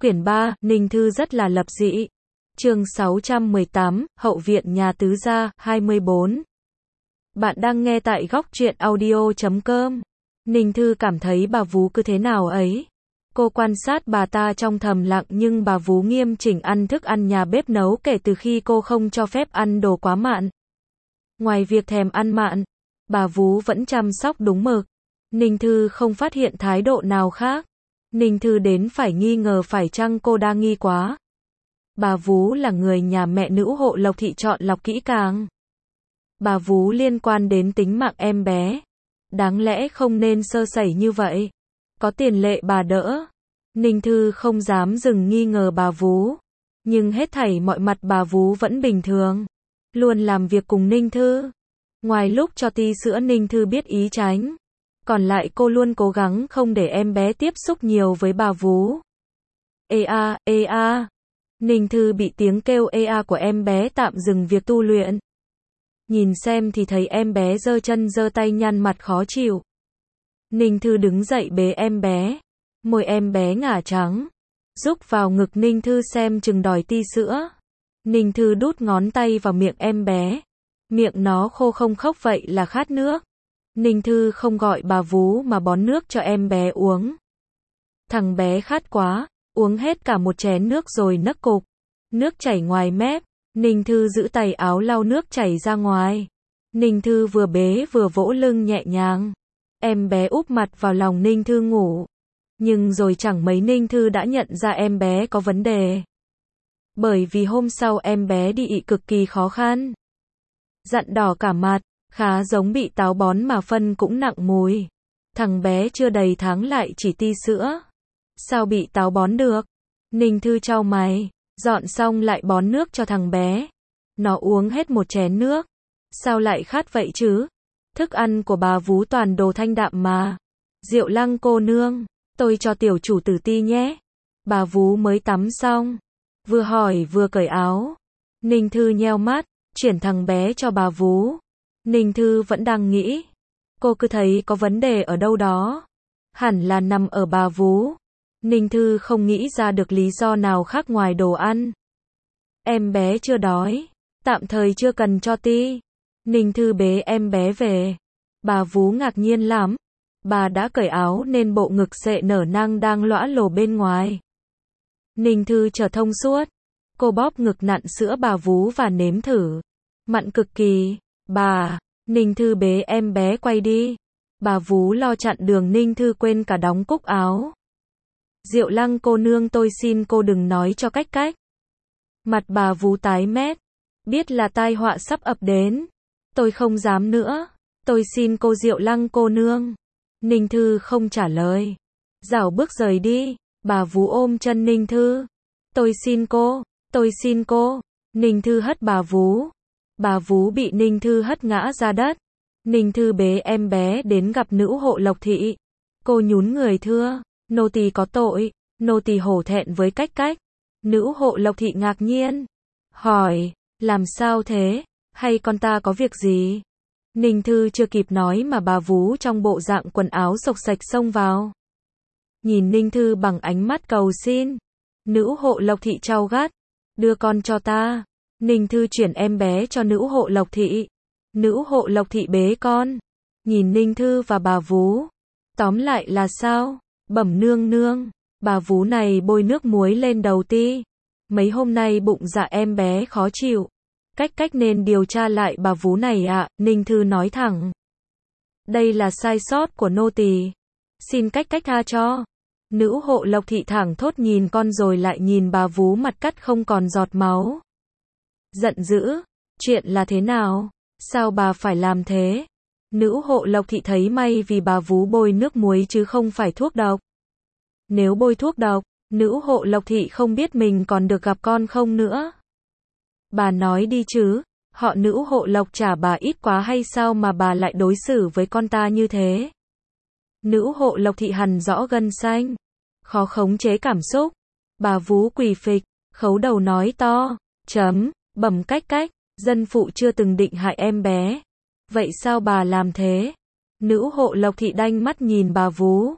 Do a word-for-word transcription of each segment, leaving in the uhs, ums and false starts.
Quyển ba, Ninh Thư rất là lập dị. Chương sáu trăm mười tám, Hậu viện nhà tứ gia, hai mươi bốn. Bạn đang nghe tại góc truyện audio chấm com. Ninh Thư cảm thấy bà Vú cứ thế nào ấy. Cô quan sát bà ta trong thầm lặng nhưng bà Vú nghiêm chỉnh ăn thức ăn nhà bếp nấu kể từ khi cô không cho phép ăn đồ quá mặn. Ngoài việc thèm ăn mặn, bà Vú vẫn chăm sóc đúng mực. Ninh Thư không phát hiện thái độ nào khác. Ninh Thư đến phải nghi ngờ phải chăng cô đa nghi quá. Bà Vú là người nhà mẹ nữ hộ Lộc Thị chọn lọc kỹ càng. Bà Vú liên quan đến tính mạng em bé. Đáng lẽ không nên sơ sẩy như vậy. Có tiền lệ bà đỡ. Ninh Thư không dám dừng nghi ngờ bà Vú. Nhưng hết thảy mọi mặt bà Vú vẫn bình thường. Luôn làm việc cùng Ninh Thư. Ngoài lúc cho ti sữa Ninh Thư biết ý tránh. Còn lại cô luôn cố gắng không để em bé tiếp xúc nhiều với bà Vú. Ê a, ê a. Ninh Thư bị tiếng kêu ê a của em bé tạm dừng việc tu luyện. Nhìn xem thì thấy em bé giơ chân giơ tay nhăn mặt khó chịu. Ninh Thư đứng dậy bế em bé. Môi em bé ngả trắng. Rúc vào ngực Ninh Thư xem chừng đòi ti sữa. Ninh Thư đút ngón tay vào miệng em bé. Miệng nó khô không khóc vậy là khát nước. Ninh Thư không gọi bà Vú mà bón nước cho em bé uống. Thằng bé khát quá, uống hết cả một chén nước rồi nấc cục. Nước chảy ngoài mép, Ninh Thư giữ tay áo lau nước chảy ra ngoài. Ninh Thư vừa bế vừa vỗ lưng nhẹ nhàng. Em bé úp mặt vào lòng Ninh Thư ngủ. Nhưng rồi chẳng mấy Ninh Thư đã nhận ra em bé có vấn đề. Bởi vì hôm sau em bé đi ị cực kỳ khó khăn. Dặn đỏ cả mặt. Khá giống bị táo bón mà phân cũng nặng mùi. Thằng bé chưa đầy tháng lại chỉ ti sữa. Sao bị táo bón được? Ninh Thư chau mày, dọn xong lại bón nước cho thằng bé. Nó uống hết một chén nước. Sao lại khát vậy chứ? Thức ăn của bà Vú toàn đồ thanh đạm mà. Diệu Lăng cô nương, tôi cho tiểu chủ tử ti nhé. Bà Vú mới tắm xong. Vừa hỏi vừa cởi áo. Ninh Thư nheo mắt, chuyển thằng bé cho bà Vú. Ninh Thư vẫn đang nghĩ. Cô cứ thấy có vấn đề ở đâu đó. Hẳn là nằm ở bà Vú. Ninh Thư không nghĩ ra được lý do nào khác ngoài đồ ăn. Em bé chưa đói. Tạm thời chưa cần cho ti. Ninh Thư bế em bé về. Bà Vú ngạc nhiên lắm. Bà đã cởi áo nên bộ ngực sệ nở nang đang lõa lồ bên ngoài. Ninh Thư trở thông suốt. Cô bóp ngực nặn sữa bà Vú và nếm thử. Mặn cực kỳ. Bà, Ninh Thư bế em bé quay đi. Bà Vú lo chặn đường Ninh Thư quên cả đóng cúc áo. Diệu Lăng cô nương tôi xin cô đừng nói cho cách cách. Mặt bà Vú tái mét. Biết là tai họa sắp ập đến. Tôi không dám nữa. Tôi xin cô Diệu Lăng cô nương. Ninh Thư không trả lời. Dảo bước rời đi. Bà Vú ôm chân Ninh Thư. Tôi xin cô. Tôi xin cô. Ninh Thư hất bà Vú. Bà Vú bị Ninh Thư hất ngã ra đất. Ninh Thư bế em bé đến gặp nữ hộ Lộc Thị. Cô nhún người thưa, nô tỳ có tội, nô tỳ hổ thẹn với cách cách. Nữ hộ Lộc Thị ngạc nhiên. Hỏi, làm sao thế? Hay con ta có việc gì? Ninh Thư chưa kịp nói mà bà Vú trong bộ dạng quần áo xộc xạch xông vào. Nhìn Ninh Thư bằng ánh mắt cầu xin. Nữ hộ Lộc Thị trao gắt. Đưa con cho ta. Ninh Thư chuyển em bé cho nữ hộ Lộc Thị. Nữ hộ Lộc Thị bế con. Nhìn Ninh Thư và bà Vú. Tóm lại là sao? Bẩm nương nương. Bà Vú này bôi nước muối lên đầu ti. Mấy hôm nay bụng dạ em bé khó chịu. Cách cách nên điều tra lại bà Vú này ạ. À, Ninh Thư nói thẳng. Đây là sai sót của nô tỳ. Xin cách cách tha cho. Nữ hộ Lộc Thị thẳng thốt nhìn con rồi lại nhìn bà Vú mặt cắt không còn giọt máu. Giận dữ, chuyện là thế nào? Sao bà phải làm thế? Nữ hộ Lộc Thị thấy may vì bà Vú bôi nước muối chứ không phải thuốc độc. Nếu bôi thuốc độc, nữ hộ Lộc Thị không biết mình còn được gặp con không nữa. Bà nói đi chứ, họ nữ hộ Lộc trả bà ít quá hay sao mà bà lại đối xử với con ta như thế? Nữ hộ Lộc Thị hằn rõ gân xanh, khó khống chế cảm xúc. Bà Vú quỳ phịch, khấu đầu nói to, chấm. Bẩm cách cách, dân phụ chưa từng định hại em bé. Vậy sao bà làm thế? Nữ hộ Lộc Thị đanh mắt nhìn bà Vú.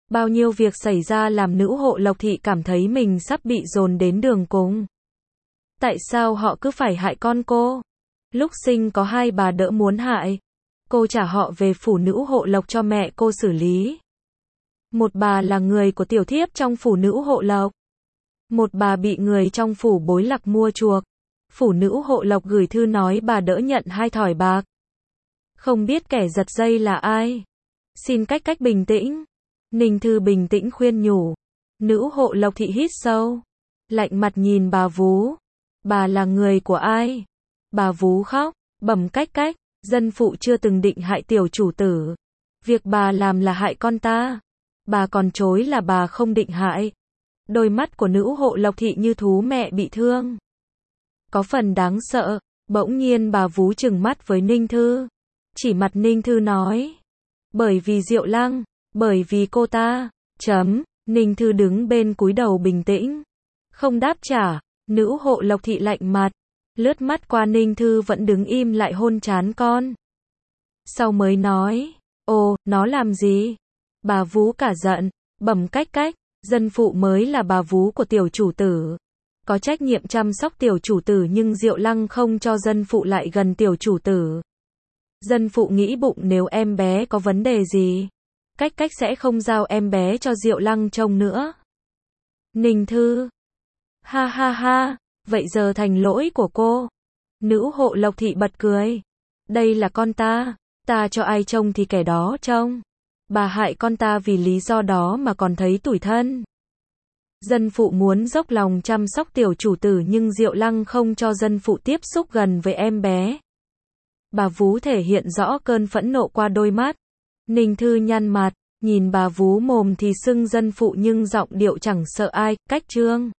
Bao nhiêu việc xảy ra làm nữ hộ Lộc Thị cảm thấy mình sắp bị dồn đến đường cùng. Tại sao họ cứ phải hại con cô? Lúc sinh có hai bà đỡ muốn hại. Cô trả họ về phủ nữ hộ Lộc cho mẹ cô xử lý. Một bà là người của tiểu thiếp trong phủ nữ hộ Lộc. Một bà bị người trong phủ bối lạc mua chuộc. Phủ nữ hộ Lộc gửi thư nói bà đỡ nhận hai thỏi bạc. Không biết kẻ giật dây là ai. Xin cách cách bình tĩnh. Ninh Thư bình tĩnh khuyên nhủ. Nữ hộ Lộc Thị hít sâu. Lạnh mặt nhìn bà Vú. Bà là người của ai? Bà Vú khóc, bẩm cách cách. Dân phụ chưa từng định hại tiểu chủ tử. Việc bà làm là hại con ta. Bà còn chối là bà không định hại. Đôi mắt của nữ hộ Lộc Thị như thú mẹ bị thương. Có phần đáng sợ. Bỗng nhiên bà Vú trừng mắt với Ninh Thư. Chỉ mặt Ninh Thư nói. Bởi vì Diệu Lăng. Bởi vì cô ta. Chấm. Ninh Thư đứng bên cúi đầu bình tĩnh. Không đáp trả. Nữ hộ Lộc Thị lạnh mặt. Lướt mắt qua Ninh Thư vẫn đứng im lại hôn trán con. Sau mới nói. Ồ, nó làm gì? Bà Vú cả giận. Bẩm cách cách. Dân phụ mới là bà Vú của tiểu chủ tử. Có trách nhiệm chăm sóc tiểu chủ tử nhưng Diệu Lăng không cho dân phụ lại gần tiểu chủ tử. Dân phụ nghĩ bụng nếu em bé có vấn đề gì, cách cách sẽ không giao em bé cho Diệu Lăng trông nữa. Ninh Thư. Ha ha ha, vậy giờ thành lỗi của cô. Nữ hộ Lộc Thị bật cười. Đây là con ta, ta cho ai trông thì kẻ đó trông. Bà hại con ta vì lý do đó mà còn thấy tủi thân. Dân phụ muốn dốc lòng chăm sóc tiểu chủ tử nhưng Diệu Lăng không cho dân phụ tiếp xúc gần với em bé. Bà Vú thể hiện rõ cơn phẫn nộ qua đôi mắt. Ninh Thư nhăn mặt, nhìn bà Vú mồm thì xưng dân phụ nhưng giọng điệu chẳng sợ ai, cách trương.